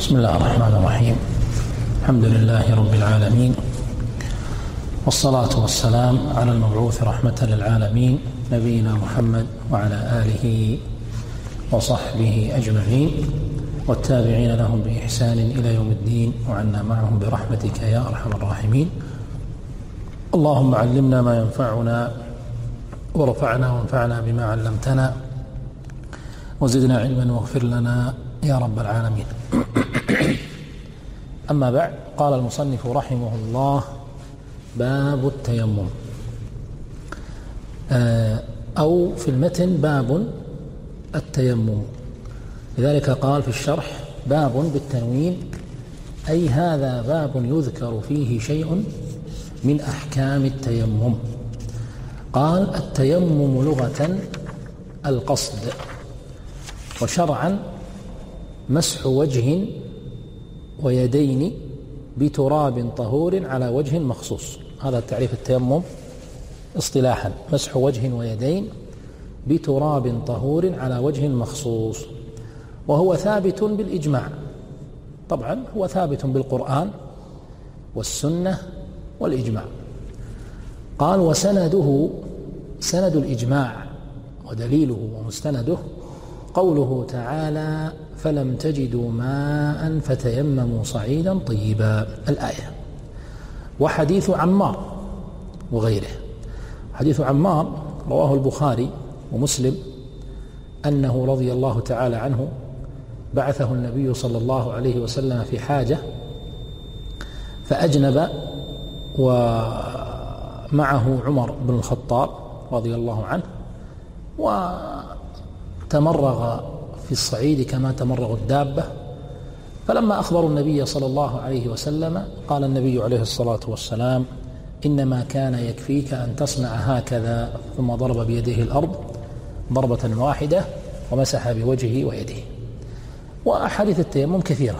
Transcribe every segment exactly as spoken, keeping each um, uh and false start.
بسم الله الرحمن الرحيم. الحمد لله رب العالمين، والصلاة والسلام على المبعوث رحمة للعالمين نبينا محمد وعلى آله وصحبه أجمعين والتابعين لهم بإحسان إلى يوم الدين، وعنا معهم برحمتك يا أرحم الراحمين. اللهم علمنا ما ينفعنا ورفعنا وانفعنا بما علمتنا وزدنا علما واغفر لنا يا رب العالمين. أما بعد، قال المصنف رحمه الله: باب التيمم، أو في المتن باب التيمم، لذلك قال في الشرح باب بالتنوين، أي هذا باب يذكر فيه شيء من أحكام التيمم. قال: التيمم لغة القصد، وشرعا مسح وجه ويدين بتراب طهور على وجه مخصوص. هذا تعريف التيمم اصطلاحا: مسح وجه ويدين بتراب طهور على وجه مخصوص، وهو ثابت بالإجماع. طبعا هو ثابت بالقرآن والسنة والإجماع. قال: وسنده، سند الإجماع ودليله ومستنده قوله تعالى: فلم تجدوا ماء فتيمموا صعيدا طيبا، الآية. وحديث عمار وغيره. حديث عمار رواه البخاري ومسلم أنه رضي الله تعالى عنه بعثه النبي صلى الله عليه وسلم في حاجة فأجنب، ومعه عمر بن الخطاب رضي الله عنه، وتمرغ في الصعيد كما تمرغ الدابة. فلما أخبروا النبي صلى الله عليه وسلم قال النبي عليه الصلاة والسلام: إنما كان يكفيك أن تصنع هكذا، ثم ضرب بيده الأرض ضربة واحدة ومسح بوجهه ويده. وأحاديث التيمم كثيرة.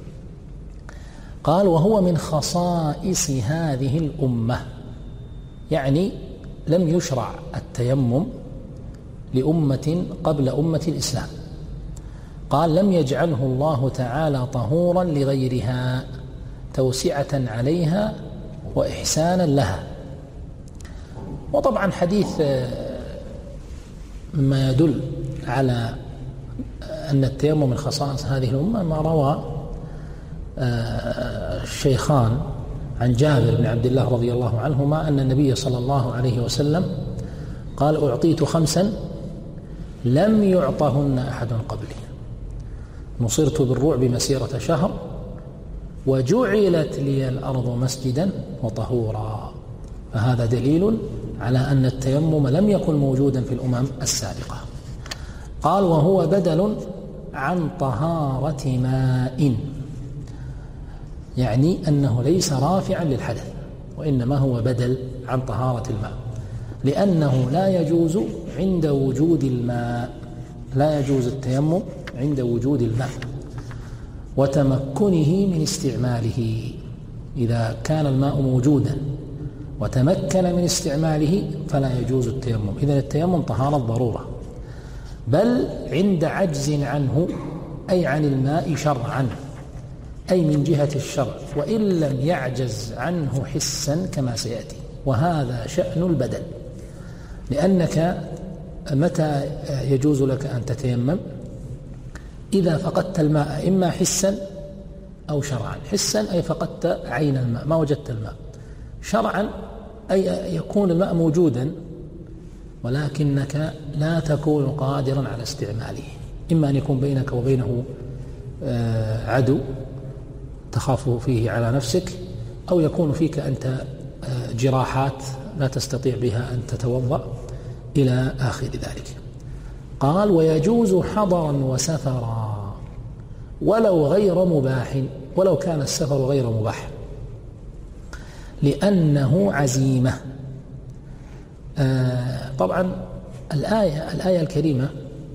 قال: وهو من خصائص هذه الأمة، يعني لم يشرع التيمم لأمة قبل أمة الإسلام. قال: لم يجعله الله تعالى طهورا لغيرها توسعة عليها وإحسانا لها. وطبعا حديث ما يدل على أن التيمم من خصائص هذه الأمة ما روى الشيخان عن جابر بن عبد الله رضي الله عنهما أن النبي صلى الله عليه وسلم قال: أعطيت خمسا لم يعطهن أحد قبلي، نصرت بالرعب مسيرة شهر، وجعلت لي الأرض مسجدا وطهورا. فهذا دليل على أن التيمم لم يكن موجودا في الأمم السابقة. قال: وهو بدل عن طهارة ماء، يعني أنه ليس رافعا للحدث، وإنما هو بدل عن طهارة الماء، لأنه لا يجوز عند وجود الماء، لا يجوز التيمم عند وجود الماء وتمكنه من استعماله. إذا كان الماء موجودا وتمكن من استعماله فلا يجوز التيمم. إذن التيمم طهارة ضرورة، بل عند عجز عنه، أي عن الماء شرعا، أي من جهة الشرع، وإن لم يعجز عنه حسا كما سيأتي. وهذا شأن البدل، لأنك متى يجوز لك أن تتيمم؟ إذا فقدت الماء إما حسا أو شرعا. حسا أي فقدت عين الماء، ما وجدت الماء. شرعا أي يكون الماء موجودا ولكنك لا تكون قادرا على استعماله، إما أن يكون بينك وبينه عدو تخاف فيه على نفسك، أو يكون فيك أنت جراحات لا تستطيع بها أن تتوضأ إلى آخر ذلك. قال: ويجوز حضرا وسفرا ولو غير مباح، ولو كان السفر غير مباح، لأنه عزيمة. آه طبعا الآية الآية الكريمة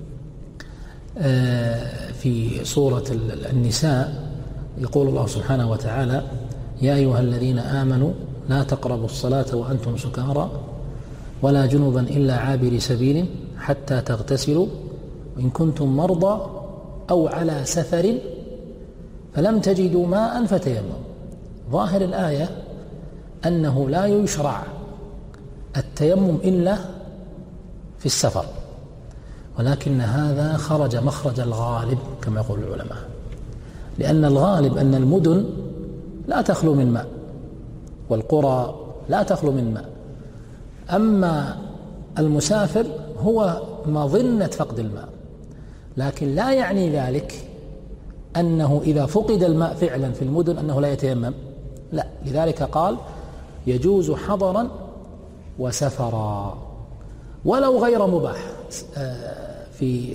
آه في سورة النساء يقول الله سبحانه وتعالى: يا أيها الذين آمنوا لا تقربوا الصلاة وأنتم سكارى ولا جنبا إلا عابر سبيل حتى تغتسلوا إن كنتم مرضى أو على سفر فلم تجدوا ماء فتيمموا. ظاهر الآية أنه لا يشرع التيمم إلا في السفر، ولكن هذا خرج مخرج الغالب كما يقول العلماء، لأن الغالب أن المدن لا تخلو من ماء والقرى لا تخلو من ماء، أما المسافر هو مظنة فقد الماء، لكن لا يعني ذلك أنه إذا فقد الماء فعلا في المدن أنه لا يتيمم، لا. لذلك قال يجوز حضرا وسفرا ولو غير مباح. في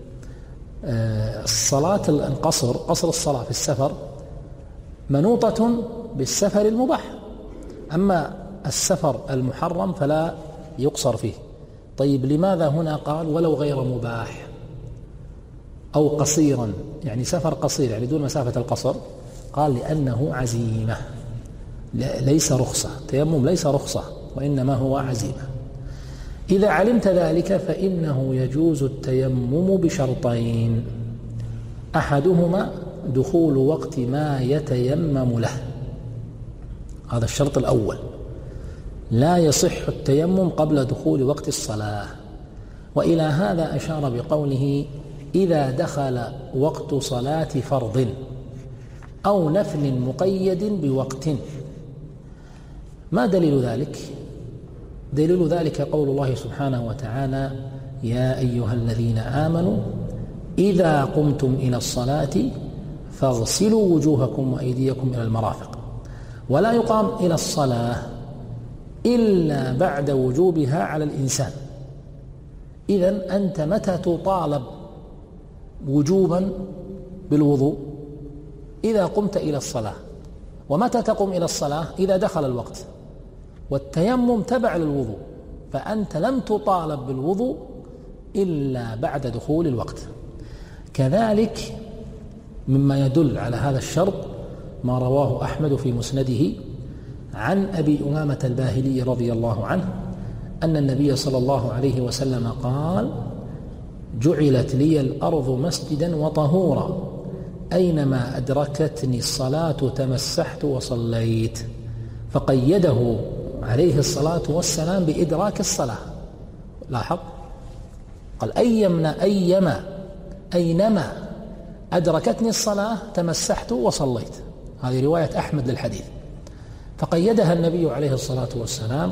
الصلاة القصر، قصر الصلاة في السفر منوطة بالسفر المباح، أما السفر المحرم فلا يقصر فيه. طيب لماذا هنا قال ولو غير مباح أو قصيرا، يعني سفر قصير يعني دون مسافة القصر؟ قال لأنه عزيمة ليس رخصة، تيمم ليس رخصة وإنما هو عزيمة. إذا علمت ذلك فإنه يجوز التيمم بشرطين، أحدهما دخول وقت ما يتيمم له، هذا الشرط الأول، لا يصح التيمم قبل دخول وقت الصلاة. وإلى هذا أشار بقوله إذا دخل وقت صلاة فرض أو نفل مقيد بوقت. ما دليل ذلك؟ دليل ذلك قول الله سبحانه وتعالى يا أيها الذين آمنوا إذا قمتم إلى الصلاة فاغسلوا وجوهكم وأيديكم إلى المرافق. ولا يقام إلى الصلاة إلا بعد وجوبها على الإنسان. إذن أنت متى تطالب وجوبا بالوضوء؟ إذا قمت إلى الصلاة. ومتى تقوم إلى الصلاة؟ إذا دخل الوقت، والتيمم تبع للوضوء، فأنت لم تطالب بالوضوء إلا بعد دخول الوقت. كذلك مما يدل على هذا الشرط ما رواه أحمد في مسنده عن أبي أمامة الباهلي رضي الله عنه أن النبي صلى الله عليه وسلم قال جعلت لي الأرض مسجدا وطهورا أينما أدركتني الصلاة تمسحت وصليت. فقيده عليه الصلاة والسلام بإدراك الصلاة. لاحظ قال أيمنا أيما أينما أدركتني الصلاة تمسحت وصليت. هذه رواية أحمد للحديث، فقيدها النبي عليه الصلاة والسلام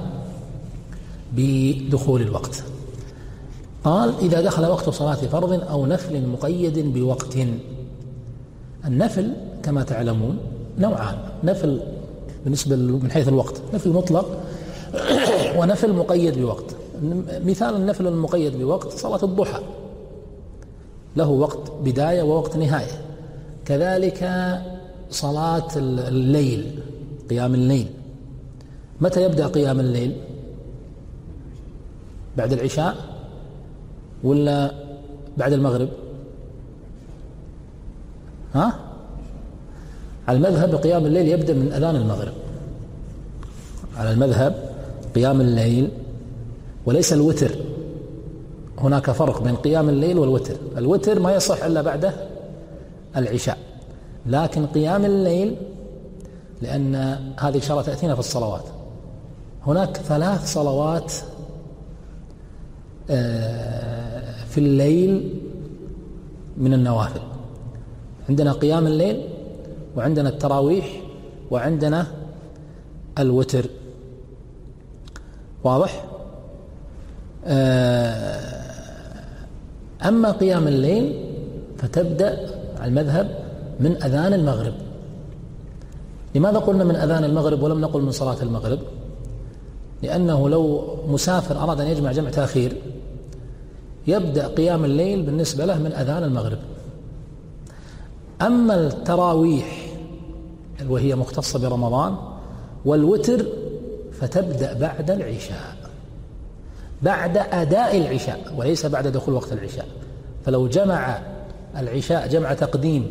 بدخول الوقت. قال إذا دخل وقت صلاة فرض أو نفل مقيد بوقت. النفل كما تعلمون نوعان، نفل بالنسبة من حيث الوقت نفل مطلق ونفل مقيد بوقت. مثال النفل المقيد بوقت صلاة الضحى له وقت بداية ووقت نهاية. كذلك صلاة الليل قيام الليل، متى يبدأ قيام الليل؟ بعد العشاء ولا بعد المغرب؟ ها؟ على المذهب قيام الليل يبدأ من أذان المغرب، على المذهب قيام الليل وليس الوتر. هناك فرق بين قيام الليل والوتر. الوتر ما يصح إلا بعد العشاء، لكن قيام الليل لأن هذه إشارة تأتينا في الصلوات. هناك ثلاث صلوات في الليل من النوافل، عندنا قيام الليل وعندنا التراويح وعندنا الوتر. واضح؟ أما قيام الليل فتبدأ على المذهب من أذان المغرب. لماذا قلنا من أذان المغرب ولم نقل من صلاة المغرب؟ لأنه لو مسافر أراد أن يجمع جمع تأخير يبدأ قيام الليل بالنسبة له من أذان المغرب. أما التراويح وهي مختصة برمضان والوتر فتبدأ بعد العشاء، بعد أداء العشاء وليس بعد دخول وقت العشاء. فلو جمع العشاء جمع تقديم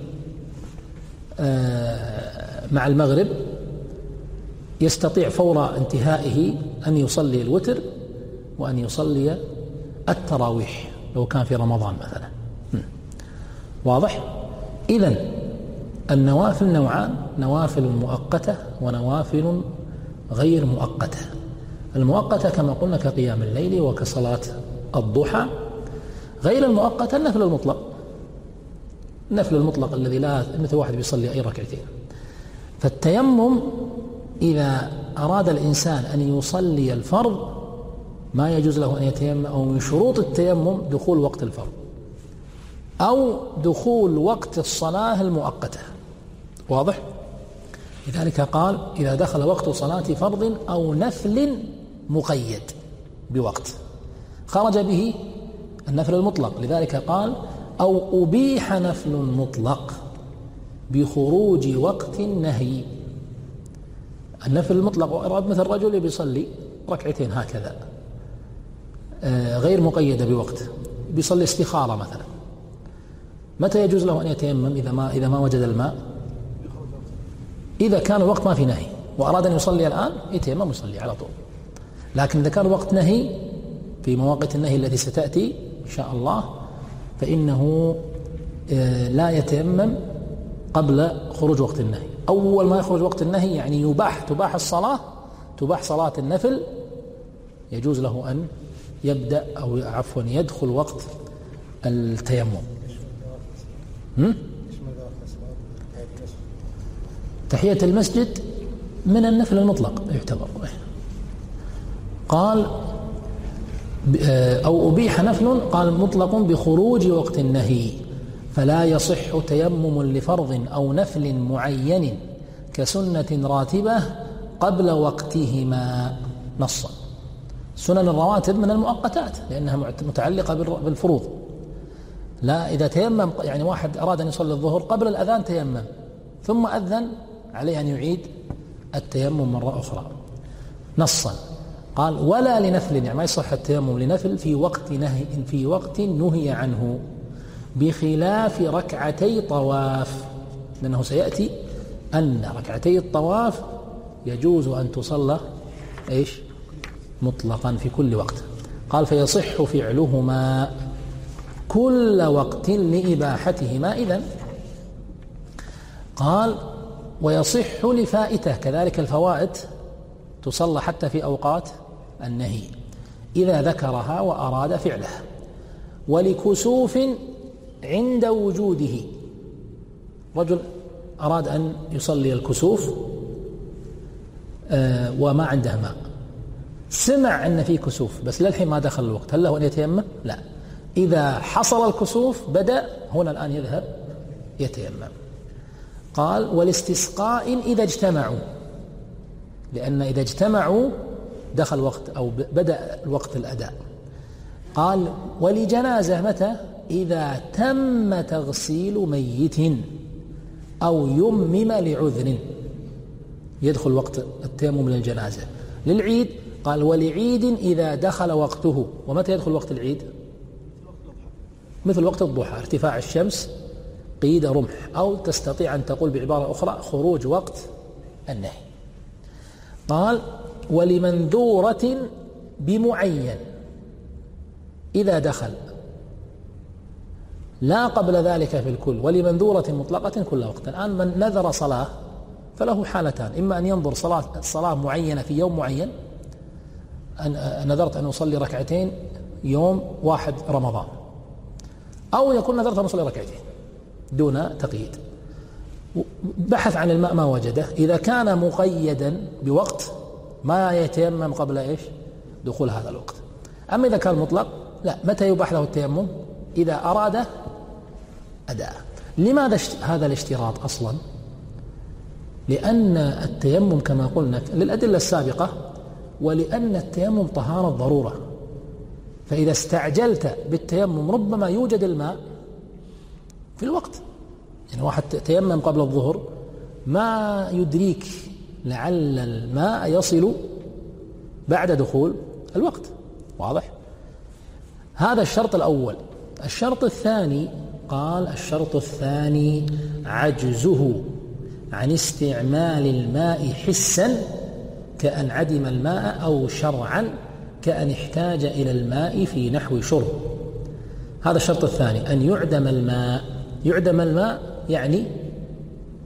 مع المغرب يستطيع فور انتهائه أن يصلي الوتر وأن يصلي التراويح لو كان في رمضان مثلا. واضح؟ إذن النوافل نوعان: نوافل مؤقتة ونوافل غير مؤقتة. المؤقتة كما قلنا كقيام الليل وكصلاة الضحى. غير المؤقتة النفل المطلق، النفل المطلق الذي لا مثل واحد بيصلي أي ركعتين. فالتيمم إذا أراد الإنسان أن يصلي الفرض ما يجوز له أن يتيمم، أو من شروط التيمم دخول وقت الفرض أو دخول وقت الصلاة المؤقتة. واضح؟ لذلك قال: إذا دخل وقت صلاة فرض أو نفل مقيد بوقت خرج به النفل المطلق. لذلك قال: أو أبيح نفل مطلق بخروج وقت النهي. النفل المطلق مثل رجل بيصلي ركعتين هكذا غير مقيدة بوقت، بيصلي استخارة مثلا، متى يجوز له أن يتيمم؟ إذا ما إذا ما وجد الماء، إذا كان الوقت ما في نهي وأراد أن يصلي الآن يتيمم ويصلي على طول. لكن إذا كان وقت نهي في مواقيت النهي التي ستأتي إن شاء الله فإنه لا يتيمم قبل خروج وقت النهي. أول ما يخرج وقت النهي يعني يباح تباح الصلاة، تباح صلاة النفل، يجوز له أن يبدأ أو عفوا يدخل وقت التيمم. تحية المسجد من النفل المطلق يعتبر. قال: أو أبيح نفل، قال مطلق بخروج وقت النهي، فلا يصح تيمم لفرض أو نفل معين كسنة راتبة قبل وقتهما نصا. سنن الرواتب من المؤقتات لأنها متعلقة بالفروض. لا، إذا تيمم يعني واحد أراد أن يصلي الظهر قبل الأذان تيمم ثم أذن، عليه أن يعيد التيمم مرة أخرى نصا. قال: ولا لنفل، يعني ما يصح التيمم لنفل في وقت نهي في وقت نهي عنه، بخلاف ركعتي طواف، لأنه سيأتي أن ركعتي الطواف يجوز أن تصلى إيش مطلقا في كل وقت. قال: فيصح فعلهما كل وقت لإباحتهما. إذن قال: ويصح لفائته، كذلك الفوائد تصلى حتى في أوقات النهي إذا ذكرها وأراد فعلها. ولكسوف عند وجوده، رجل أراد أن يصلي الكسوف آه وما عنده ماء، سمع أن في كسوف بس للحين ما دخل الوقت، هل له أن يتيمم؟ لا، إذا حصل الكسوف بدأ هنا الآن يذهب يتيمم. قال: والاستسقاء إذا اجتمعوا، لأن إذا اجتمعوا دخل وقت أو بدأ الوقت الأداء. قال: ولجنازة متى؟ إذا تم تغسيل ميت أو يمم لعذر، يدخل وقت التيمم للجنازة. للعيد قال: ولعيد إذا دخل وقته. ومتى يدخل وقت العيد؟ مثل وقت الضحى، ارتفاع الشمس قيد رمح، أو تستطيع أن تقول بعبارة أخرى خروج وقت النهي. قال: ولمنذورة بمعين إذا دخل، لا قبل ذلك في الكل، ولمنذورة مطلقة كل وقت. الآن من نذر صلاة فله حالتان: إما أن ينظر صلاة صلاة معينة في يوم معين، أن نذرت أن أصلي ركعتين يوم واحد رمضان، أو يكون نذرت أن أصلي ركعتين دون تقييد. بحث عن الماء ما وجده، إذا كان مقيدا بوقت ما يتيمم قبل إيش دخول هذا الوقت. أما إذا كان مطلق لا، متى يباح له التيمم؟ إذا أراد أداء. لماذا هذا الاشتراط أصلا؟ لأن التيمم كما قلنا للأدلة السابقة، ولأن التيمم طهارة ضرورة، فإذا استعجلت بالتيمم ربما يوجد الماء في الوقت. يعني واحد تيمم قبل الظهر ما يدريك لعل الماء يصل بعد دخول الوقت. واضح؟ هذا الشرط الأول. الشرط الثاني قال: الشرط الثاني عجزه عن استعمال الماء حسا كأن عدم الماء، أو شرعا كأن احتاج إلى الماء في نحو شرب. هذا الشرط الثاني، أن يعدم الماء. يعدم الماء يعني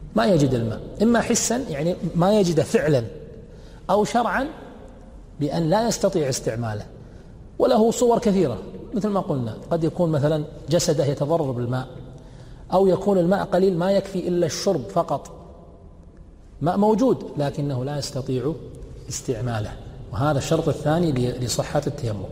ما يجد الماء، إما حسا يعني ما يجده فعلا، أو شرعا بأن لا يستطيع استعماله. وله صور كثيرة مثل ما قلنا، قد يكون مثلا جسده يتضرر بالماء، أو يكون الماء قليل ما يكفي إلا الشرب فقط، ماء موجود لكنه لا يستطيع استعماله، وهذا الشرط الثاني لصحة التيمم.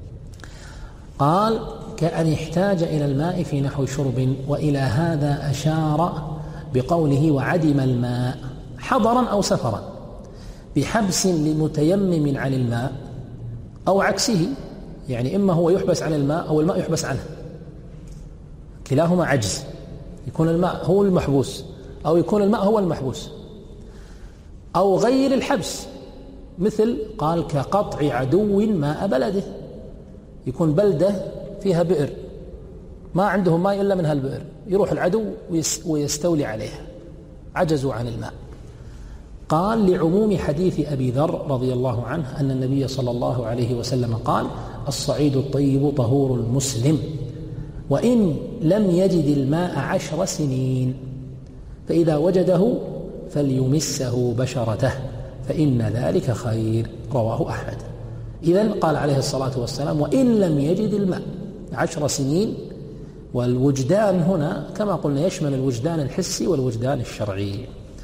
قال كأن احتاج إلى الماء في نحو شرب، وإلى هذا أشار بقوله وعدم الماء حضرا أو سفرا بحبس لمتيمم عن الماء أو عكسه، يعني إما هو يحبس عن الماء أو الماء يحبس عنه، كلاهما عجز، يكون الماء هو المحبوس أو يكون الماء هو المحبوس، أو غير الحبس، مثل قال كقطع عدو ماء بلده، يكون بلدة فيها بئر ما عندهم ماء إلا من هالبئر، يروح العدو ويستولي عليها، عجزوا عن الماء. قال لعموم حديث أبي ذر رضي الله عنه أن النبي صلى الله عليه وسلم قال الصعيد الطيب طهور المسلم، وإن لم يجد الماء عشر سنين فإذا وجده فليمسه بشرته فإن ذلك خير، رواه أحمد. إذن قال عليه الصلاة والسلام وإن لم يجد الماء عشر سنين، والوجدان هنا كما قلنا يشمل الوجدان الحسي والوجدان الشرعي.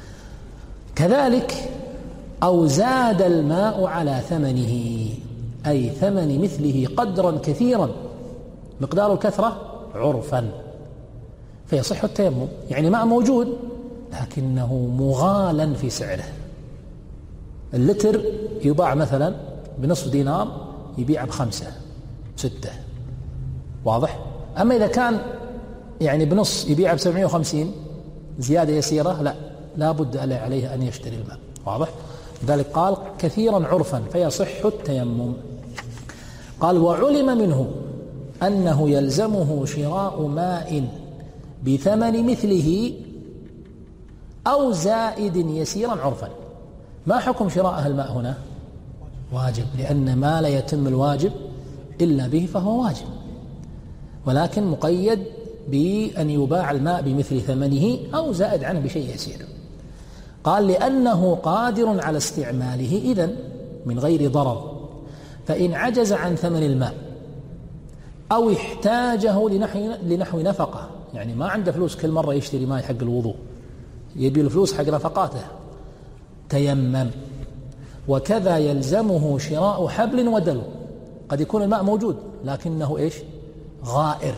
كذلك أو زاد الماء على ثمنه، أي ثمن مثله قدرا كثيرا، مقدار الكثرة عرفا، فيصح التيمم. يعني ماء موجود لكنه مغالا في سعره، اللتر يباع مثلا بنصف دينار يبيع بخمسة ستة، واضح؟ أما إذا كان يعني بنص يبيع بسبعمائة وخمسين زيادة يسيرة، لا لا بد عليه أن يشتري الماء، واضح؟ لذلك قال كثيرا عرفا فيصح التيمم. قال وعلم منه أنه يلزمه شراء ماء بثمن مثله أو زائد يسيرا عرفا. ما حكم شراء الماء هنا؟ واجب، لأن ما لا يتم الواجب إلا به فهو واجب، ولكن مقيد بأن يباع الماء بمثل ثمنه أو زائد عنه بشيء يسير. قال لأنه قادر على استعماله إذن من غير ضرر، فإن عجز عن ثمن الماء أو احتاجه لنحو, لنحو نفقة، يعني ما عنده فلوس كل مرة يشتري ماء حق الوضوء، يبي الفلوس حق نفقاته، تيمم. وكذا يلزمه شراء حبل ودلو، قد يكون الماء موجود لكنه إيش؟ غائر،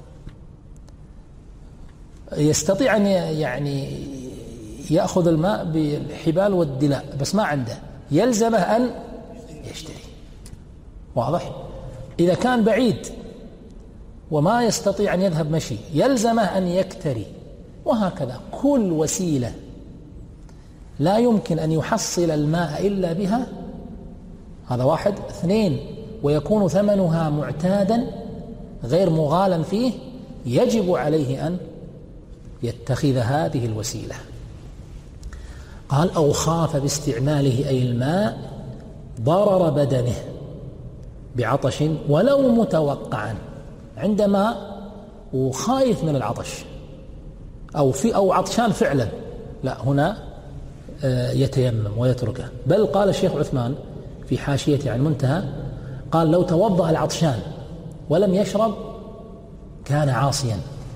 يستطيع أن يعني يأخذ الماء بالحبال والدلاء بس ما عنده، يلزمه أن يشتري، واضح؟ إذا كان بعيد وما يستطيع أن يذهب مشي يلزمه أن يكتري، وهكذا كل وسيلة لا يمكن أن يحصل الماء إلا بها، هذا واحد. اثنين، ويكون ثمنها معتادا غير مغالا فيه، يجب عليه أن يتخذ هذه الوسيلة. قال أو خاف باستعماله أي الماء ضرر بدنه بعطش ولو متوقعا، عندما وخايف من العطش أو في أو عطشان فعلا، لا هنا يتيمم ويتركه. بل قال الشيخ عثمان في حاشيته عن منتهى قال لو توضأ العطشان ولم يشرب كان عاصيا.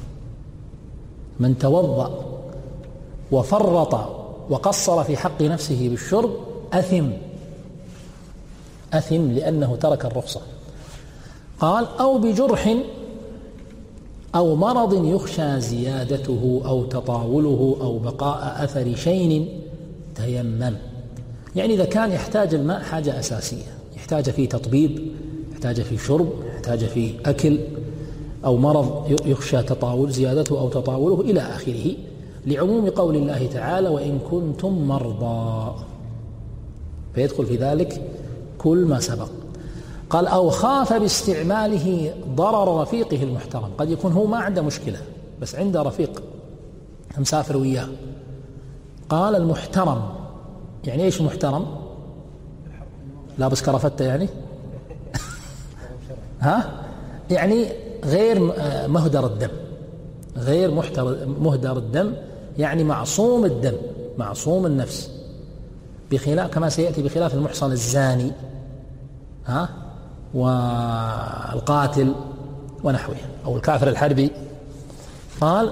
من توضأ وفرط وقصر في حق نفسه بالشرب أثم أثم لأنه ترك الرخصة. قال أو بجرح أو مرض يخشى زيادته أو تطاوله أو بقاء أثر شين تيمم. يعني إذا كان يحتاج الماء حاجة أساسية، يحتاج في تطبيب، يحتاج في شرب، يحتاج في أكل، أو مرض يخشى تطاول زيادته أو تطاوله إلى آخره، لعموم قول الله تعالى وإن كنتم مرضى، فيدخل في ذلك كل ما سبق. قال أو خاف باستعماله ضرر رفيقه المحترم، قد يكون هو ما عنده مشكلة بس عنده رفيق مسافر وياه. قال المحترم يعني إيش محترم؟ لابس كرافته يعني ها يعني غير مهدر الدم، غير مهدر الدم، يعني معصوم الدم معصوم النفس، بخلاف كما سيأتي بخلاف المحصن الزاني ها والقاتل ونحوه أو الكافر الحربي. قال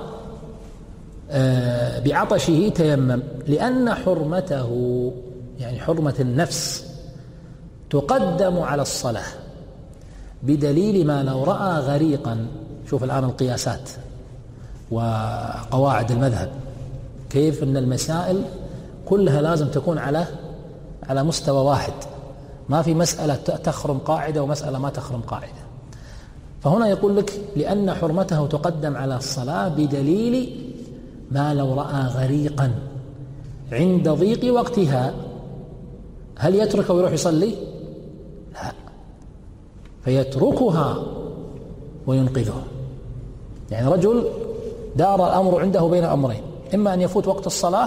آه بعطشه تيمم لأن حرمته يعني حرمة النفس تقدم على الصلاة بدليل ما لو رأى غريقا. شوف الآن القياسات وقواعد المذهب كيف أن المسائل كلها لازم تكون على على مستوى واحد، ما في مسألة تخرم قاعدة ومسألة ما تخرم قاعدة. فهنا يقول لك لأن حرمته تقدم على الصلاة بدليل ما لو رأى غريقا عند ضيق وقتها، هل يترك ويروح يصلي؟ لا، فيتركها وينقذه. يعني رجل دار الأمر عنده بين أمرين، إما أن يفوت وقت الصلاة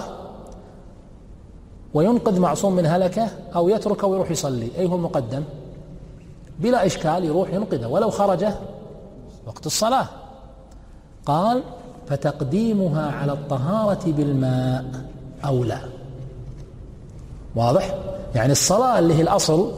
وينقذ معصوم من هلكة، أو يترك ويروح يصلي. أي هو المقدم؟ بلا إشكال يروح ينقذه ولو خرج وقت الصلاة. قال فتقديمها على الطهارة بالماء أولى. واضح؟ يعني الصلاة اللي هي الأصل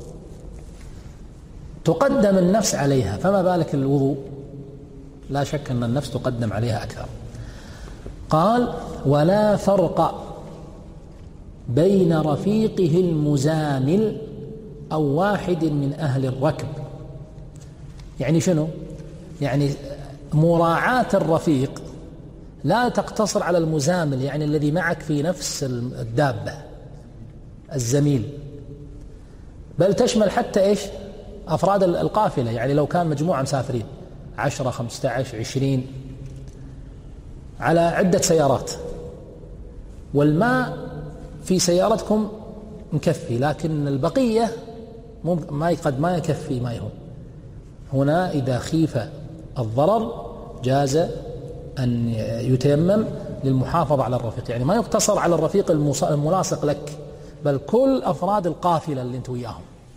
تقدم النفس عليها، فما بالك الوضوء؟ لا شك أن النفس تقدم عليها أكثر. قال ولا فرق بين رفيقه المزامل أو واحد من أهل الركب. يعني شنو؟ يعني مراعاة الرفيق لا تقتصر على المزامل، يعني الذي معك في نفس الدابة الزميل، بل تشمل حتى إيش؟ أفراد القافلة. يعني لو كان مجموعة مسافرين عشرة خمسة عشر عشرين على عدة سيارات، والماء في سيارتكم مكفي لكن البقية ما قد ما يكفي ماءهم، هنا إذا خيف الضرر جاز أن يتيمم للمحافظة على الرفيق. يعني ما يقتصر على الرفيق الملاصق لك، بل كل أفراد القافلة اللي انت وياهم.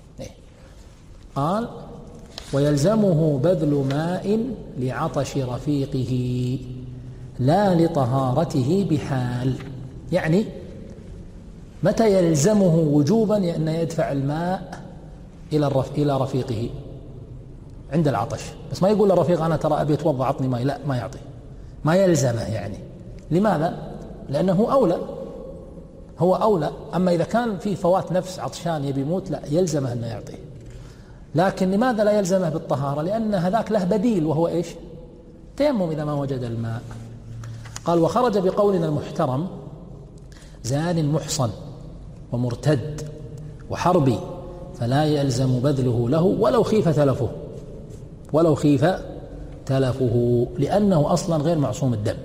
قال ويلزمه بذل ماء لعطش رفيقه لا لطهارته بحال. يعني متى يلزمه وجوبا أن يدفع الماء إلى الرف... إلى رفيقه؟ عند العطش. بس ما يقول للرفيق أنا ترى أبي أتوضأ عطني ماء، لا، ما يعطي، ما يلزمه. يعني لماذا؟ لأنه أولى، هو أولى. أما إذا كان في فوات نفس عطشان يبي يموت، لا، يلزمه أنه يعطيه. لكن لماذا لا يلزمه بالطهارة؟ لأن هذاك له بديل، وهو إيش؟ تيمم إذا ما وجد الماء. قال وخرج بقولنا المحترم زان محصن ومرتد وحربي فلا يلزم بذله له ولو خيف تلفه ولو خيف تلفه لأنه أصلا غير معصوم الدم.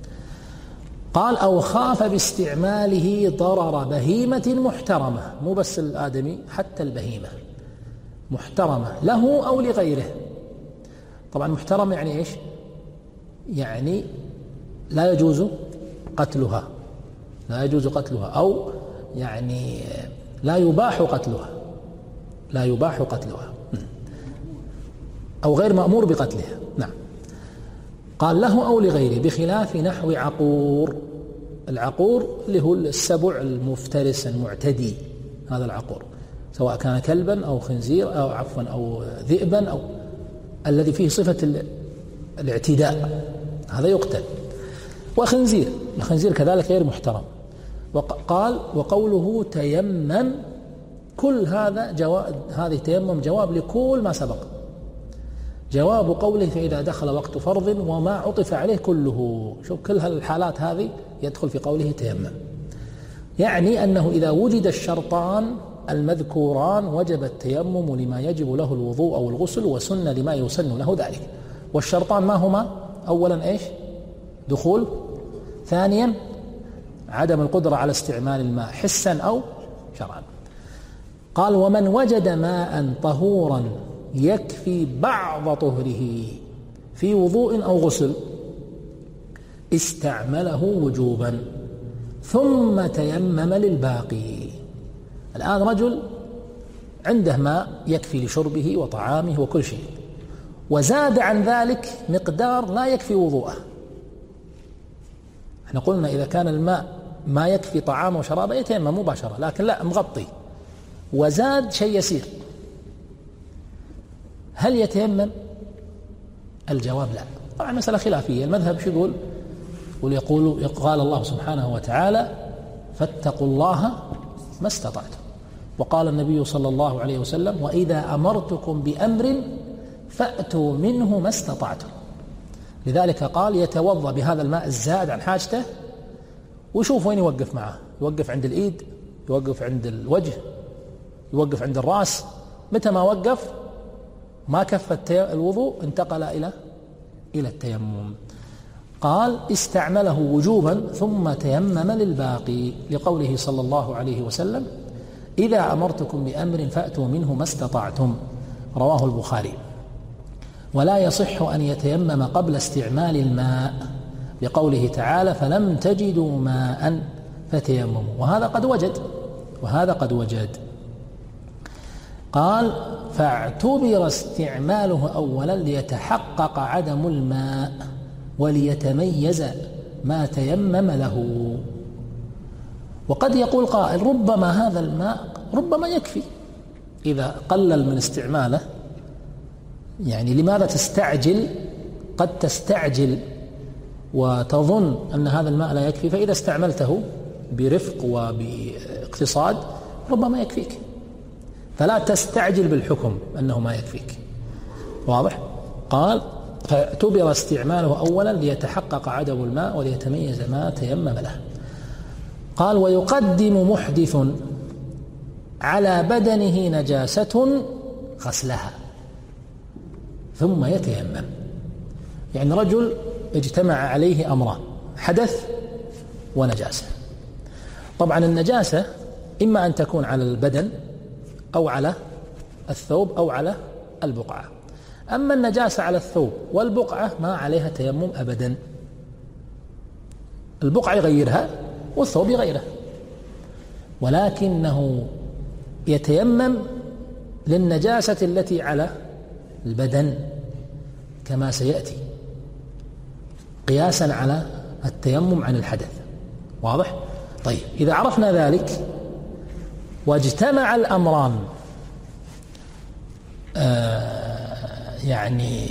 قال أو خاف باستعماله ضرر بهيمة محترمة، مو بس الآدمي، حتى البهيمة محترمة له أو لغيره. طبعا محترم يعني إيش؟ يعني لا يجوز قتلها، لا يجوز قتلها، أو يعني لا يباح قتلها، لا يباح قتلها، أو غير مأمور بقتلها. نعم. قال له أو لغيره، بخلاف نحو عقور. العقور اللي هو السبع المفترس المعتدي، هذا العقور، سواء كان كلبا أو خنزير أو عفوا أو ذئبا، أو الذي فيه صفة الاعتداء، هذا يقتل. وخنزير، الخنزير كذلك غير محترم. وقال وقوله تيمم، كل هذا جواب، هذه تيمم جواب لكل ما سبق، جواب قوله فإذا دخل وقت فرض وما عطف عليه كله. شوف كل هالحالات هذه يدخل في قوله تيمم، يعني أنه إذا وجد الشرطان المذكوران وجب التيمم لما يجب له الوضوء أو الغسل، وسن لما يسن له ذلك. والشرطان ما هما؟ أولا إيش؟ دخول، ثانيا عدم القدرة على استعمال الماء حسا أو شرعا. قال ومن وجد ماء طهورا يكفي بعض طهره في وضوء أو غسل استعمله وجوبا ثم تيمم للباقي. الآن رجل عنده ماء يكفي لشربه وطعامه وكل شيء، وزاد عن ذلك مقدار لا يكفي وضوءه، احنا قلنا إذا كان الماء ما يكفي طعامه وشرابه يتيمم مباشرة، لكن لا مغطي وزاد شيء يسير، هل يتيمم؟ الجواب لا. طبعا مسألة خلافية، المذهب شو يقول؟ ويقول قال الله سبحانه وتعالى فاتقوا الله ما استطعتم، وقال النبي صلى الله عليه وسلم وإذا أمرتكم بأمر فأتوا منه ما استطعتم. لذلك قال يتوضأ بهذا الماء الزائد عن حاجته ويشوف وين يوقف معه، يوقف عند الإيد، يوقف عند الوجه، يوقف عند الرأس، متى ما وقف ما كفت الوضوء انتقل إلى إلى التيمم. قال استعمله وجوبا ثم تيمم للباقي، لقوله صلى الله عليه وسلم إذا أمرتكم بأمر فأتوا منه ما استطعتم، رواه البخاري. ولا يصح أن يتيمم قبل استعمال الماء، لقوله تعالى فلم تجدوا ماء فتيمموا، وهذا قد وجد وهذا قد وجد. قال فاعتبر استعماله أولا ليتحقق عدم الماء وليتميز ما تيمم له. وقد يقول قائل ربما هذا الماء ربما يكفي إذا قلل من استعماله، يعني لماذا تستعجل؟ قد تستعجل وتظن أن هذا الماء لا يكفي، فإذا استعملته برفق وباقتصاد ربما يكفيك، فلا تستعجل بالحكم أنه ما يكفيك. واضح؟ قال فاعتبر استعماله أولا ليتحقق عدم الماء وليتميز ما تيمم له. قال ويقدم محدث على بدنه نجاسة غسلها ثم يتيمم. يعني رجل اجتمع عليه أمران، حدث ونجاسة. طبعا النجاسة إما أن تكون على البدن أو على الثوب أو على البقعة. أما النجاسة على الثوب والبقعة ما عليها تيمم أبدا، البقعة يغيرها والثوب يغيره، ولكنه يتيمم للنجاسة التي على البدن كما سيأتي، قياسا على التيمم عن الحدث. واضح؟ طيب إذا عرفنا ذلك واجتمع الأمران، آه يعني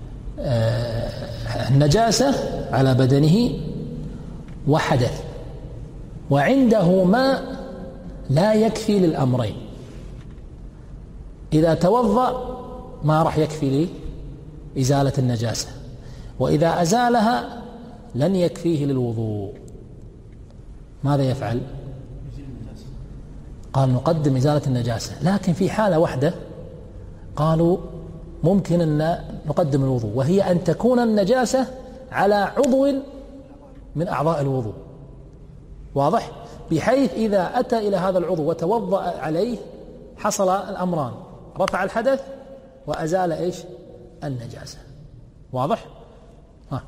آه النجاسة على بدنه وحدث، وعنده ماء لا يكفي للأمرين، إذا توضأ ما راح يكفي لإزالة النجاسة، وإذا أزالها لن يكفيه للوضوء، ماذا يفعل؟ قال نقدم إزالة النجاسة، لكن في حالة واحدة قالوا ممكن أن نقدم الوضوء، وهي أن تكون النجاسة على عضو من أعضاء الوضوء. واضح؟ بحيث إذا أتى إلى هذا العضو وتوضأ عليه حصل الأمران، رفع الحدث وأزال إيش؟ النجاسة. واضح؟ ها.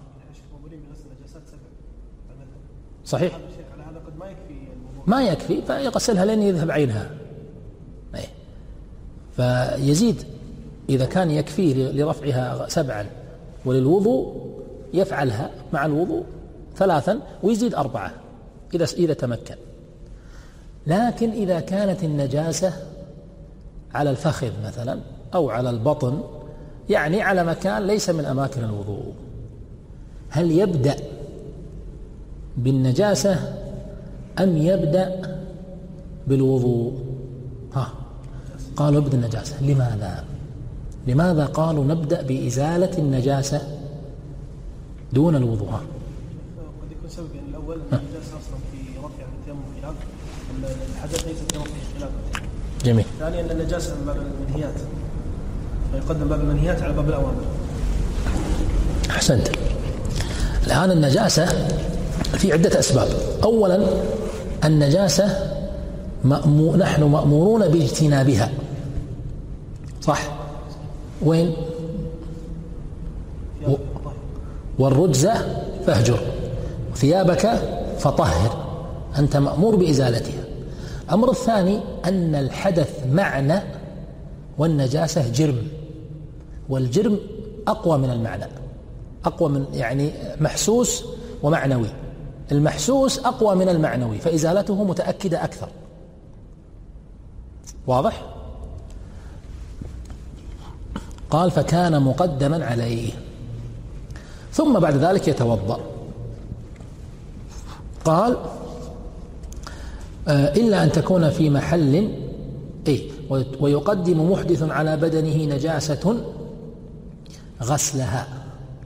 صحيح؟ ما يكفي فيغسلها لين يذهب عينها. أيه. فيزيد إذا كان يكفيه لرفعها سبعا وللوضوء يفعلها مع الوضوء ثلاثا ويزيد أربعة إذا إذا تمكن. لكن إذا كانت النجاسة على الفخذ مثلا أو على البطن، يعني على مكان ليس من أماكن الوضوء، هل يبدأ بالنجاسة أم يبدأ بالوضوء؟ ها قالوا ابدأ النجاسة. لماذا؟ لماذا قالوا نبدأ بإزالة النجاسة دون الوضوء؟ ها قد يكون سبب يعني الأول أن النجاسة أصلا في رفع التيمم خلاف، الحدث ليس التيمم فيه خلاف. جميل. ثانيا أن النجاسة من باب المنهيات، فيقدم باب المنهيات على باب الأوامر. أحسنت. الآن النجاسة في عدة أسباب. أولا النجاسة مأمو نحن مأمورون باجتنابها، صح؟ وين؟ و... والرجز فاهجر، ثيابك فطهر، أنت مأمور بإزالتها. الأمر الثاني أن الحدث معنى والنجاسة جرم، والجرم أقوى من المعنى، أقوى من يعني محسوس ومعنوي. المحسوس أقوى من المعنوي فإزالته متأكدة أكثر. واضح؟ قال فكان مقدما عليه ثم بعد ذلك يتوضأ. قال آه إلا أن تكون في محل إيه ويقدم محدث على بدنه نجاسة غسلها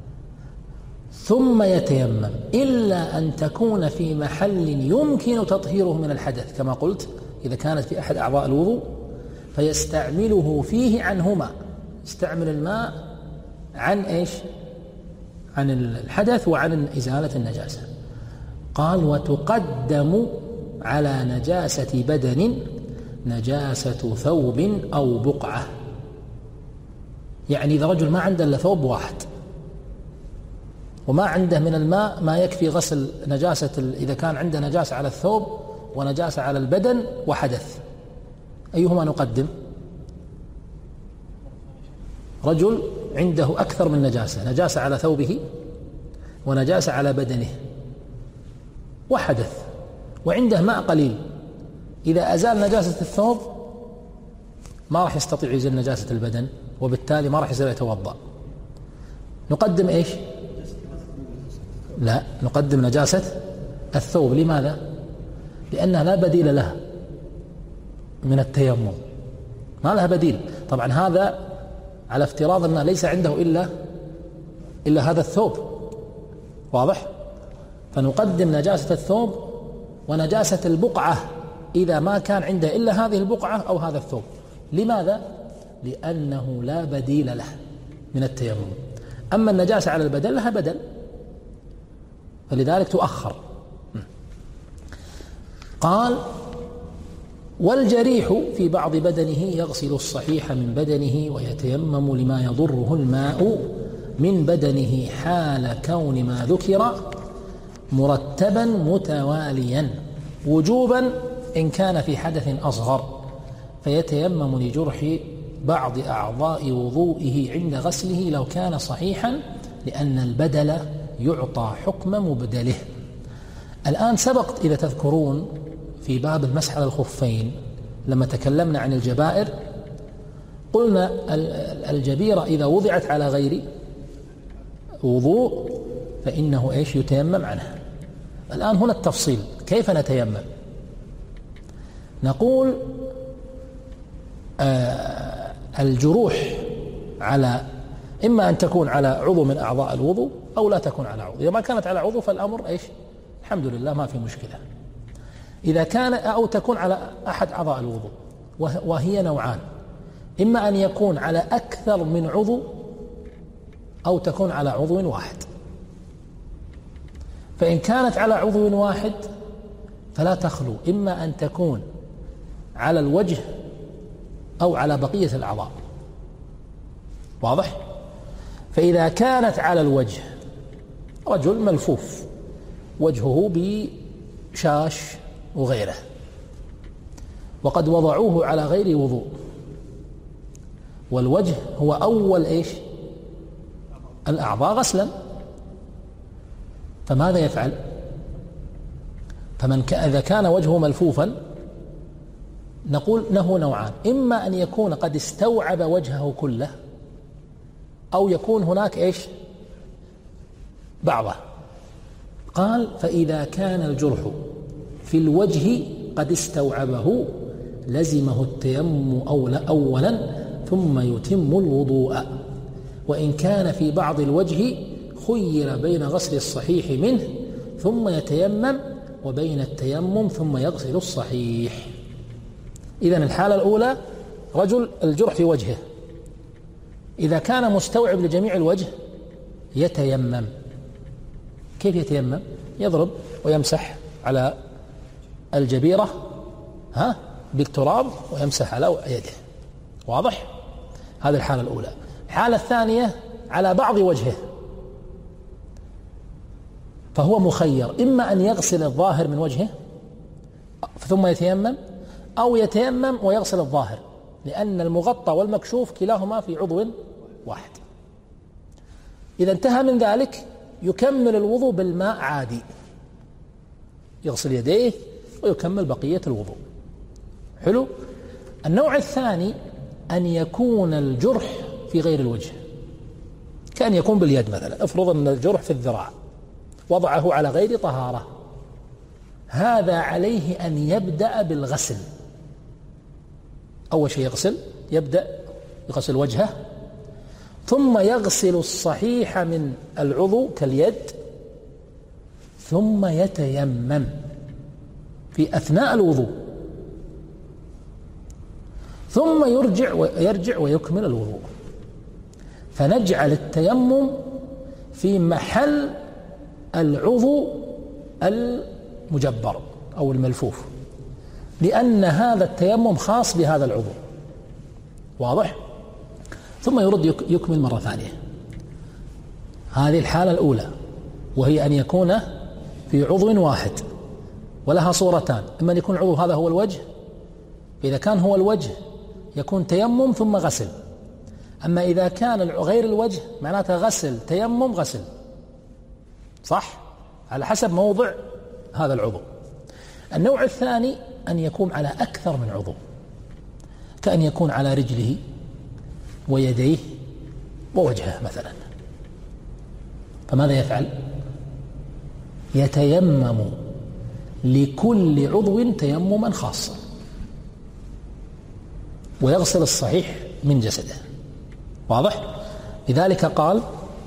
ثم يتيمم إلا أن تكون في محل يمكن تطهيره من الحدث كما قلت إذا كانت في أحد أعضاء الوضوء فيستعمله فيه عنهما، يستعمل الماء عن إيش؟ عن الحدث وعن إزالة النجاسة. قال وتقدم على نجاسة بدن نجاسة ثوب أو بقعة. يعني إذا رجل ما عنده إلا ثوب واحد وما عنده من الماء ما يكفي غسل نجاسة، إذا كان عنده نجاسة على الثوب ونجاسة على البدن وحدث، أيهما نقدم؟ رجل عنده أكثر من نجاسة، نجاسة على ثوبه ونجاسة على بدنه وحدث، وعنده ماء قليل، إذا أزال نجاسة الثوب ما راح يستطيع يزيل نجاسة البدن وبالتالي ما راح يصير يتوضأ. نقدم إيش؟ لا، نقدم نجاسة الثوب. لماذا؟ لأنها لا بديل لها من التيمم، ما لها بديل. طبعا هذا على افتراض أنه ليس عنده إلا إلا هذا الثوب. واضح؟ فنقدم نجاسة الثوب ونجاسة البقعة إذا ما كان عنده إلا هذه البقعة أو هذا الثوب. لماذا؟ لأنه لا بديل له من التيمم. أما النجاسة على البدن لها بدل، فلذلك تؤخر. قال والجريح في بعض بدنه يغسل الصحيح من بدنه ويتيمم لما يضره الماء من بدنه حال كون ما ذكر مرتبا متواليا وجوبا إن كان في حدث أصغر، فيتيمم لجرح بعض أعضاء وضوئه عند غسله لو كان صحيحا لأن البدل يعطى حكم مبدله. الآن سبق إذا تذكرون في باب المسح على الخفين لما تكلمنا عن الجبائر قلنا الجبيرة إذا وضعت على غير وضوء فإنه إيش؟ يتيمم عنها. الآن هنا التفصيل، كيف نتيمم؟ نقول آه الجروح على إما أن تكون على عضو من أعضاء الوضوء أو لا تكون على عضو. إذا ما كانت على عضو فالأمر إيش؟ الحمد لله ما في مشكلة. إذا كان أو تكون على أحد أعضاء الوضوء وهي نوعان، إما أن يكون على أكثر من عضو أو تكون على عضو واحد. فإن كانت على عضو واحد فلا تخلو، إما أن تكون على الوجه أو على بقية الأعضاء. واضح؟ فإذا كانت على الوجه، رجل ملفوف وجهه بشاش وغيره وقد وضعوه على غير وضوء، والوجه هو أول إيش؟ الأعضاء غسلا، فماذا يفعل؟ فمن إذا كان وجهه ملفوفا نقول له نوعان، إما أن يكون قد استوعب وجهه كله أو يكون هناك إيش؟ بعضه. قال فإذا كان الجرح في الوجه قد استوعبه لزمه التيمم أولا ثم يتم الوضوء، وإن كان في بعض الوجه خير بين غسل الصحيح منه ثم يتيمم وبين التيمم ثم يغسل الصحيح. إذن الحالة الأولى رجل الجرح في وجهه، إذا كان مستوعب لجميع الوجه يتيمم. كيف يتيمم؟ يضرب ويمسح على الجبيرة ها بالتراب ويمسح على يده. واضح؟ هذه الحالة الأولى. الحالة الثانية على بعض وجهه فهو مخير، إما أن يغسل الظاهر من وجهه ثم يتيمم أو يتيمم ويغسل الظاهر، لأن المغطى والمكشوف كلاهما في عضو واحد. إذا انتهى من ذلك يكمل الوضوء بالماء عادي، يغسل يديه ويكمل بقية الوضوء. حلو. النوع الثاني أن يكون الجرح في غير الوجه، كأن يكون باليد مثلا، افرض أن الجرح في الذراع وضعه على غير طهارة، هذا عليه أن يبدأ بالغسل. أول شيء يغسل، يبدأ يغسل وجهه، ثم يغسل الصحيح من العضو كاليد، ثم يتيمم في أثناء الوضوء، ثم يرجع ويرجع ويكمل الوضوء. فنجعل التيمم في محل العضو المجبر أو الملفوف، لأن هذا التيمم خاص بهذا العضو. واضح؟ ثم يرد يكمل مرة ثانية. هذه الحالة الأولى، وهي أن يكون في عضو واحد، ولها صورتان: إما أن يكون العضو هذا هو الوجه، إذا كان هو الوجه يكون تيمم ثم غسل، أما إذا كان غير الوجه معناته غسل تيمم غسل، صح؟ على حسب موضع هذا العضو. النوع الثاني أن يكون على أكثر من عضو، كأن يكون على رجله ويديه ووجهه مثلا، فماذا يفعل؟ يتيمم لكل عضو تيمما خاصا، ويغسل الصحيح من جسده. واضح؟ لذلك قال: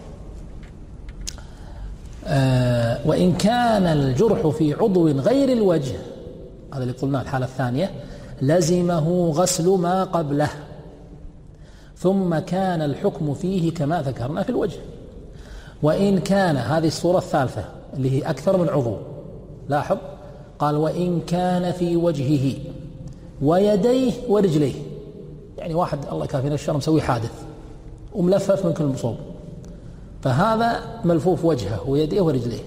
آه وإن كان الجرح في عضو غير الوجه، هذا اللي قلنا الحالة الثانية، لزمه غسل ما قبله، ثم كان الحكم فيه كما ذكرنا في الوجه. وإن كان، هذه الصورة الثالثة اللي هي أكثر من عضو، لاحظ قال: وإن كان في وجهه ويديه ورجليه، يعني واحد الله يكافينا الشر مسوي حادث وملفف من كل مصوب، فهذا ملفوف وجهه ويديه ورجليه،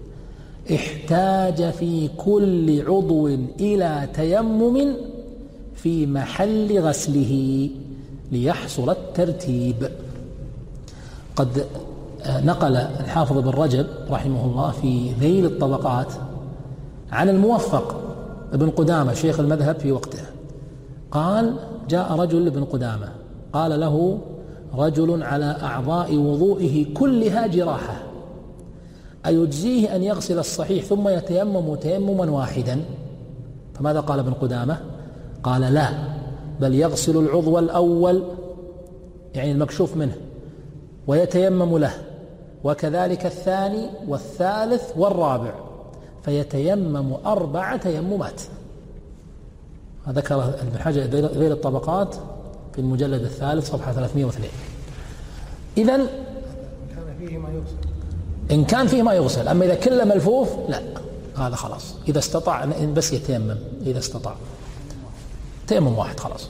احتاج في كل عضو إلى تيمم في محل غسله ليحصل الترتيب. قد نقل الحافظ بن رجب رحمه الله في ذيل الطبقات عن الموفق ابن قدامة شيخ المذهب في وقته، قال: جاء رجل ابن قدامة قال له رجل على أعضاء وضوئه كلها جراحة، أيجزيه أن يغسل الصحيح ثم يتيمم تيمما واحدا؟ فماذا قال ابن قدامة؟ قال: لا، بل يغسل العضو الأول يعني المكشوف منه ويتيمم له، وكذلك الثاني والثالث والرابع، فيتيمم أربع تيممات. ذكر ابن حجر ذيل الطبقات في المجلد الثالث صفحة ثلاثمائة واثنين. إذن إن كان فيه ما يغسل، أما إذا كله ملفوف لا، هذا خلاص، إذا استطاع بس يتيمم، إذا استطاع تيمم واحد خلاص.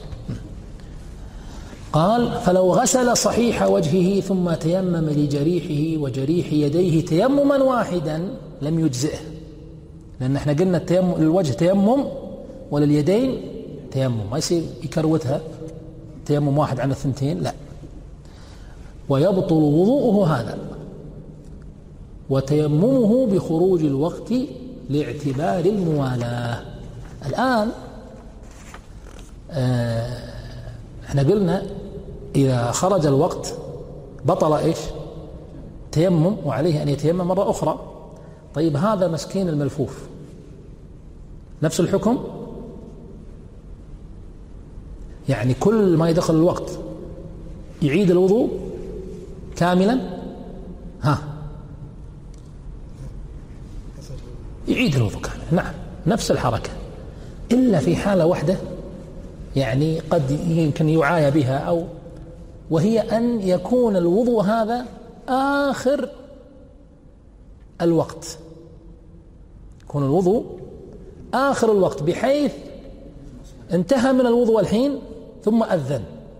قال: فلو غسل صحيح وجهه ثم تيمم لجريحه وجريح يديه تيمما واحدا لم يجزئه، لأن احنا قلنا التيمم للوجه تيمم ولليدين تيمم، ما يصير يكروتها تيمم واحد عن الثنتين، لا، ويبطل وضوءه هذا وتيممه بخروج الوقت لاعتبار الموالاة. الآن آه احنا قلنا إذا خرج الوقت بطل إيش؟ تيمم، وعليه أن يتيمم مرة أخرى. طيب هذا مسكين الملفوف نفس الحكم، يعني كل ما يدخل الوقت يعيد الوضوء كاملا، ها يعيد الوضوء كاملا، نعم نفس الحركة، إلا في حالة واحدة يعني قد يمكن يعايى بها، أو وهي أن يكون الوضوء هذا آخر الوقت، يكون الوضوء آخر الوقت بحيث انتهى من الوضوء الحين ثم أذن.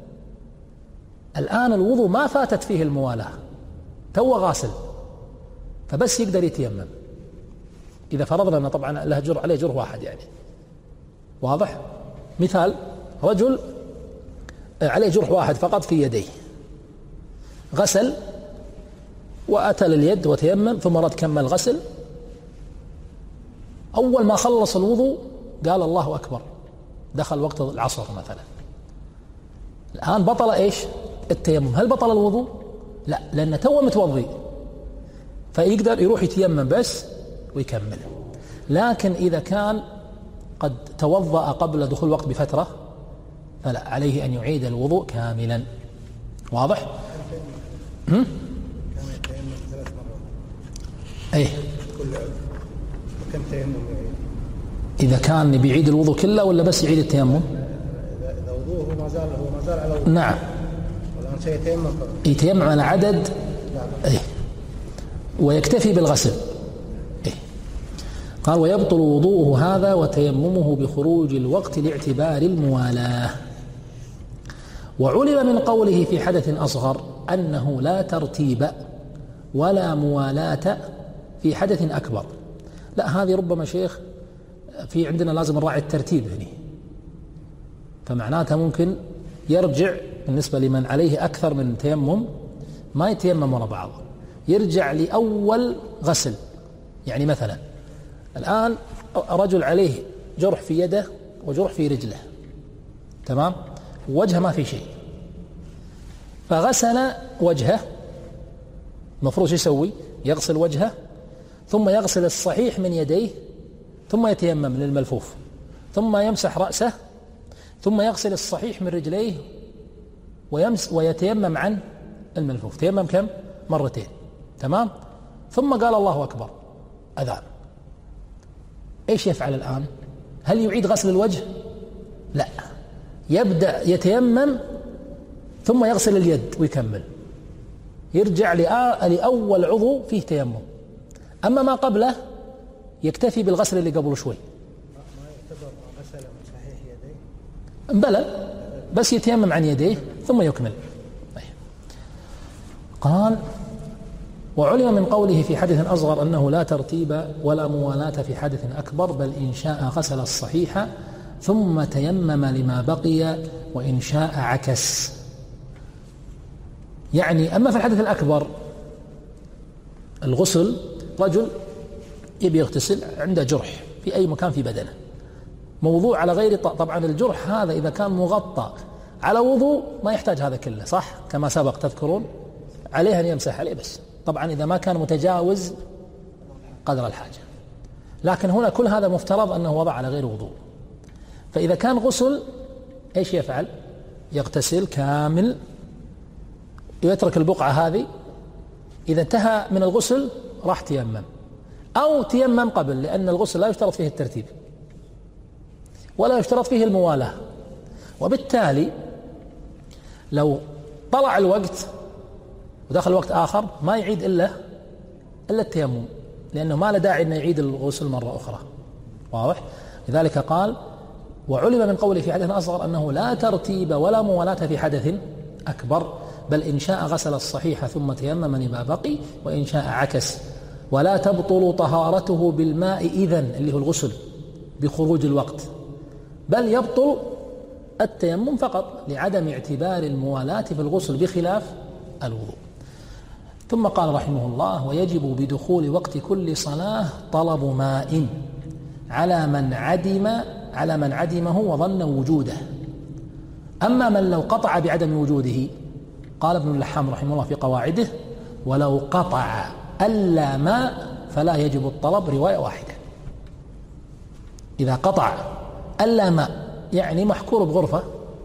الآن الوضوء ما فاتت فيه الموالاة، تو غاسل، فبس يقدر يتيمم. إذا فرضنا أن طبعا له جرح عليه جرح واحد، يعني واضح؟ مثال: رجل عليه جرح واحد فقط في يديه، غسل وأتى لليد وتيمم ثم رد كمل غسل، أول ما خلص الوضوء قال الله أكبر، دخل وقت العصر مثلا، الآن بطل إيش؟ التيمم. هل بطل الوضوء؟ لا، لأنه تو متوضي فيقدر يروح يتيمم بس ويكمل. لكن إذا كان قد توضأ قبل دخول الوقت بفترة فلا، عليه أن يعيد الوضوء كاملا. واضح؟ هم؟ ايه كم تيمم يعيد؟ اذا كان بيعيد الوضوء كله ولا بس يعيد التيمم؟ اذا وضوءه ما زال هو ما زال على وضوء. نعم. والان سيتيمم يتيمم على عدد. نعم. ايه ويكتفي بالغسل. ايه قال ويبطل وضوءه هذا وتيممه بخروج الوقت لاعتبار الموالاة. وعلم من قوله في حدث أصغر أنه لا ترتيب ولا موالاة في حدث أكبر. لا، هذه ربما شيخ في عندنا لازم نراعي الترتيب هنا، فمعناتها ممكن يرجع بالنسبة لمن عليه أكثر من تيمم ما يتيمم ورا بعض، يرجع لأول غسل. يعني مثلا الآن رجل عليه جرح في يده وجرح في رجله، تمام، وجهه ما في شيء، فغسل وجهه، المفروض يسوي يغسل وجهه ثم يغسل الصحيح من يديه ثم يتيمم للملفوف ثم يمسح رأسه ثم يغسل الصحيح من رجليه ويمس ويتيمم عن الملفوف. تيمم كم؟ مرتين، تمام. ثم قال الله أكبر، أذان. إيش يفعل الآن؟ هل يعيد غسل الوجه؟ لا، يبدأ يتيمم ثم يغسل اليد ويكمل، يرجع لأول عضو فيه تيمم. أما ما قبله يكتفي بالغسل اللي قبله شوي. ما يعتبر غسل من صحيح يديه؟ بلى، بس يتيمم عن يديه ثم يكمل. قال وعلم من قوله في حدث أصغر أنه لا ترتيب ولا موالاة في حدث أكبر، بل إن شاء غسل الصحيح ثم تيمم لما بقي وإن شاء عكس. يعني أما في الحدث الأكبر الغسل، رجل يبي يغتسل عنده جرح في أي مكان في بدنه موضوع على غير، طبعا الجرح هذا إذا كان مغطى على وضوء ما يحتاج هذا كله، صح كما سبق تذكرون، عليه أن يمسح عليه بس، طبعا إذا ما كان متجاوز قدر الحاجة. لكن هنا كل هذا مفترض أنه وضع على غير وضوء. فإذا كان غسل إيش يفعل؟ يغتسل كامل، يترك البقعة هذه، إذا انتهى من الغسل راح تيمم، أو تيمم قبل، لأن الغسل لا يشترط فيه الترتيب ولا يشترط فيه الموالاة. وبالتالي لو طلع الوقت ودخل وقت آخر ما يعيد إلا إلا التيمم، لأنه ما له داعي أن يعيد الغسل مرة أخرى. واضح؟ لذلك قال وعلم من قوله في حدث أصغر أنه لا ترتيب ولا موالاة في حدث أكبر، بل إن شاء غسل الصحيح ثم تيمم لما بقي وإن شاء عكس. ولا تبطل طهارته بالماء إذن، اللي هو الغسل، بخروج الوقت، بل يبطل التيمم فقط لعدم اعتبار الموالاة في الغسل بخلاف الوضوء. ثم قال رحمه الله ويجب بدخول وقت كل صلاة طلب ماء على من عدم على من عدمه وظن وجوده. أما من لو قطع بعدم وجوده، قال ابن اللحام رحمه الله في قواعده ولو قطع ألا ماء فلا يجب الطلب، رواية واحدة. إذا قطع ألا ماء يعني محكور بغرفة،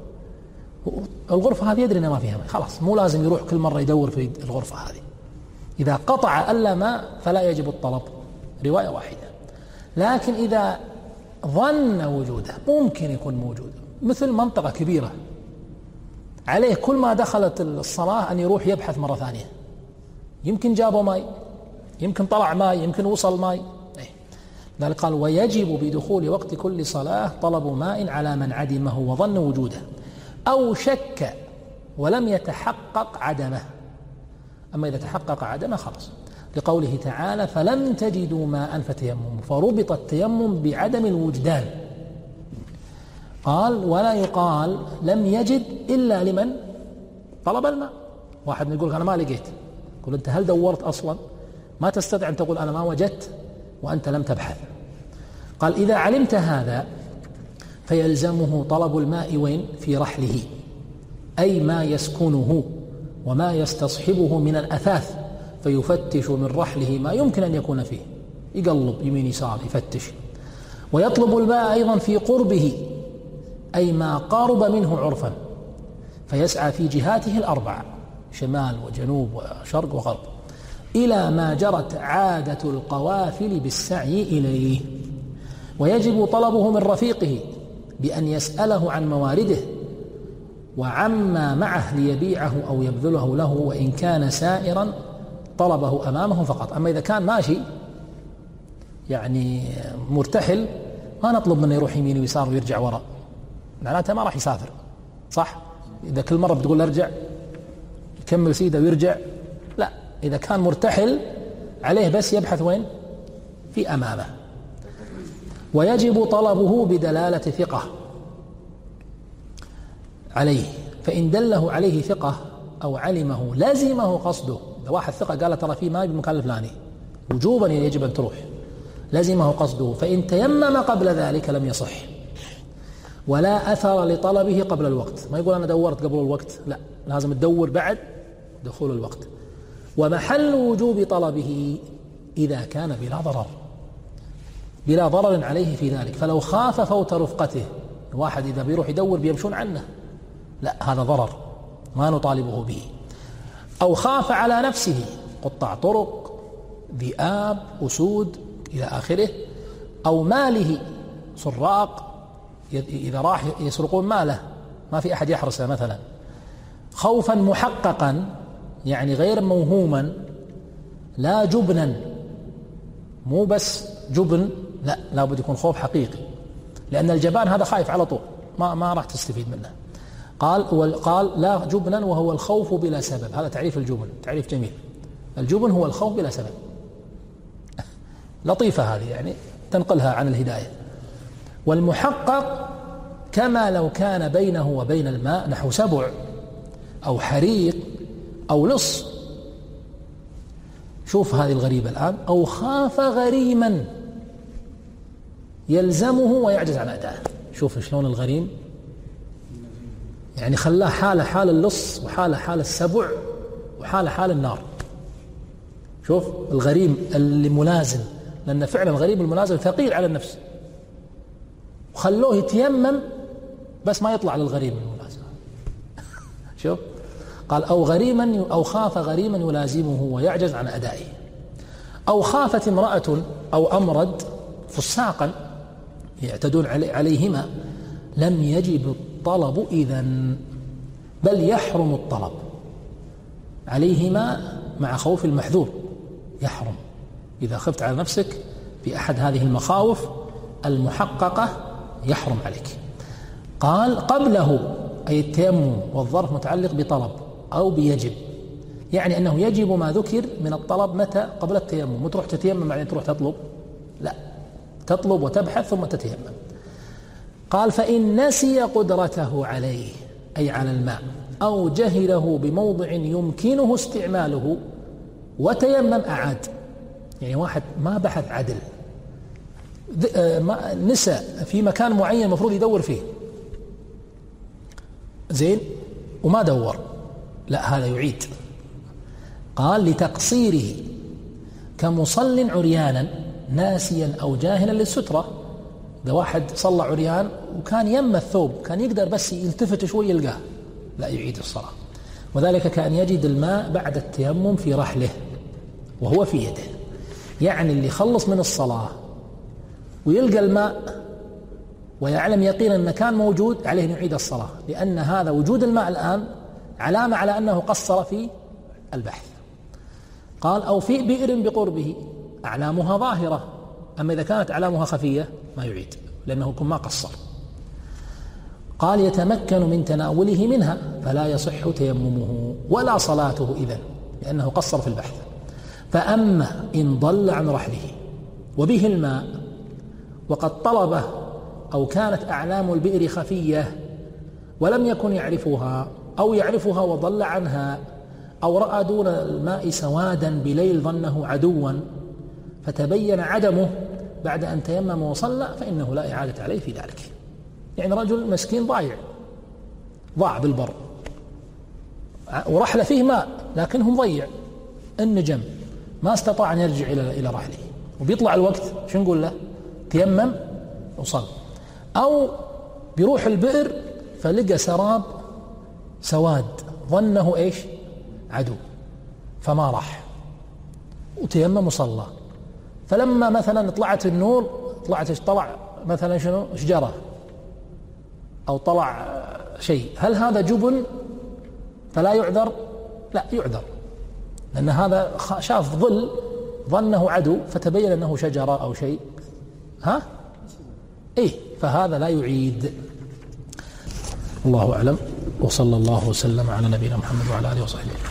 الغرفة هذه يدري أنه ما فيها ماء، خلاص مو لازم يروح كل مرة يدور في الغرفة هذه. إذا قطع ألا ماء فلا يجب الطلب، رواية واحدة. لكن إذا ظن وجوده، ممكن يكون موجود، مثل منطقة كبيرة عليه كل ما دخلت الصلاة أن يروح يبحث مرة ثانية، يمكن جابوا ماء، يمكن طلع ماء، يمكن وصل ماء. ذلك قال ويجب بدخول وقت كل صلاة طلب ماء على من عدمه وظن وجوده أو شك ولم يتحقق عدمه. أما إذا تحقق عدمه خلاص، لقوله تعالى فلم تجدوا ماء فتيمموا، فربط التيمم بعدم الوجدان. قال ولا يقال لم يجد إلا لمن طلب الماء. واحد يقول أنا ما لقيت، قل أنت هل دورت أصلا؟ ما تستطيع أن تقول أنا ما وجدت وأنت لم تبحث. قال إذا علمت هذا فيلزمه طلب الماء وين؟ في رحله، أي ما يسكنه وما يستصحبه من الأثاث، فيفتش من رحله ما يمكن أن يكون فيه، يقلب يمين يسار يفتش. ويطلب الماء أيضا في قربه، أي ما قارب منه عرفا، فيسعى في جهاته الأربعة، شمال وجنوب وشرق وغرب، إلى ما جرت عادة القوافل بالسعي إليه. ويجب طلبه من رفيقه بأن يسأله عن موارده وعما معه ليبيعه أو يبذله له، وإن كان سائرا طلبه أمامه فقط. أما إذا كان ماشي يعني مرتحل ما نطلب منه يروح يمين ويسار ويرجع وراء، معناته ما راح يسافر، صح؟ إذا كل مرة بتقول ارجع يكمل سيده ويرجع، لا، إذا كان مرتحل عليه بس يبحث وين؟ في أمامه. ويجب طلبه بدلالة ثقة عليه، فإن دله عليه ثقة أو علمه لزمه قصده. إذا واحد ثقة قال ترى في ماء بالمكان الفلاني وجوبا يجب أن تروح، لزمه قصده. فإن تيمم قبل ذلك لم يصح، ولا أثر لطلبه قبل الوقت. ما يقول أنا دورت قبل الوقت، لا، لازم تدور بعد دخول الوقت. ومحل وجوب طلبه إذا كان بلا ضرر، بلا ضرر عليه في ذلك. فلو خاف فوت رفقته، واحد إذا بيروح يدور بيمشون عنه، لا، هذا ضرر ما نطالبه به. أو خاف على نفسه، قطاع طرق، ذئاب، أسود إلى آخره. أو ماله، سراق إذا راح يسرقون ماله ما في أحد يحرسه مثلا. خوفا محققا يعني غير موهوما، لا جبنا، مو بس جبن، لا، لابد يكون خوف حقيقي، لأن الجبان هذا خايف على طول، ما ما راح تستفيد منه. قال قال لا جبنا وهو الخوف بلا سبب. هذا تعريف الجبن، تعريف جميل. الجبن هو الخوف بلا سبب. لطيفة هذه، يعني تنقلها عن الهداية. والمحقق كما لو كان بينه وبين الماء نحو سبع أو حريق أو لص. شوف هذه الغريبة الآن. أو خاف غريما يلزمه ويعجز عن أدائه. شوف شلون الغريم يعني خلاه حالة حال اللص، وحالة حال السبع، وحالة حال النار. شوف الغريم اللي ملازم، لأن فعلا الغريم الملازم ثقيل على النفس، وخلوه يتيمم بس ما يطلع للغريم الملازم. شوف قال أو غريما أو خاف غريما يلازمه ويعجز عن أدائه. أو خافت امرأة أو أمرد فساقا يعتدون عليهما، لم يجب الطلب إذن، بل يحرم الطلب عليهما مع خوف المحذور. يحرم إذا خفت على نفسك في أحد هذه المخاوف المحققة، يحرم عليك. قال قبله، أي التيمم والظرف متعلق بطلب أو بيجب، يعني أنه يجب ما ذكر من الطلب متى؟ قبل التيمم. مو تروح تتيمم بعدين تروح تطلب، لا، تطلب وتبحث ثم تتيمم. قال فإن نسي قدرته عليه، أي على الماء، أو جهله بموضع يمكنه استعماله وتيمم أعاد. يعني واحد ما بحث عدل، نسى في مكان معين المفروض يدور فيه، زين، وما دور، لا، هذا يعيد. قال لتقصيره كمصل عريانا ناسيا أو جاهلا للسترة. إذا واحد صلى عريان وكان يم الثوب، كان يقدر بس يلتفت شوي يلقاه، لا، يعيد الصلاة. وذلك كأن يجد الماء بعد التيمم في رحله وهو في يده. يعني اللي خلص من الصلاة ويلقى الماء ويعلم يقينا أن كان موجود، عليه أن يعيد الصلاة، لأن هذا وجود الماء الآن علامة على أنه قصر في البحث. قال أو في بئر بقربه، أعلامها ظاهرة، أما إذا كانت أعلامها خفية ما يعيد، لأنه يكون ما قصر. قال يتمكن من تناوله منها، فلا يصح تيممه ولا صلاته إذن، لأنه قصر في البحث. فأما إن ضل عن رحله وبه الماء وقد طلبه، أو كانت أعلام البئر خفية ولم يكن يعرفها، أو يعرفها وضل عنها، أو رأى دون الماء سوادا بليل ظنه عدوا فتبين عدمه بعد أن تيمم وصلى فإنه لا إعادة عليه في ذلك. يعني رجل مسكين ضايع، ضاع بالبر ورحل فيه ماء لكنه مضيع، النجم ما استطاع أن يرجع إلى إلى رحله وبيطلع الوقت، شو نقول له؟ تيمم وصل. أو بيروح البئر فلقى سراب سواد ظنه إيش؟ عدو، فما راح وتيمم وصلى. فلما مثلا طلعت النور، طلعت طلع مثلا شنو؟ شجرة أو طلع شيء، هل هذا جبن فلا يعذر؟ لا يعذر، لأن هذا شاف ظل ظنه عدو فتبين أنه شجرة أو شيء، ها؟ إيه، فهذا لا يعيد. الله أعلم، وصلى الله وسلم على نبينا محمد وعلى آله وصحبه.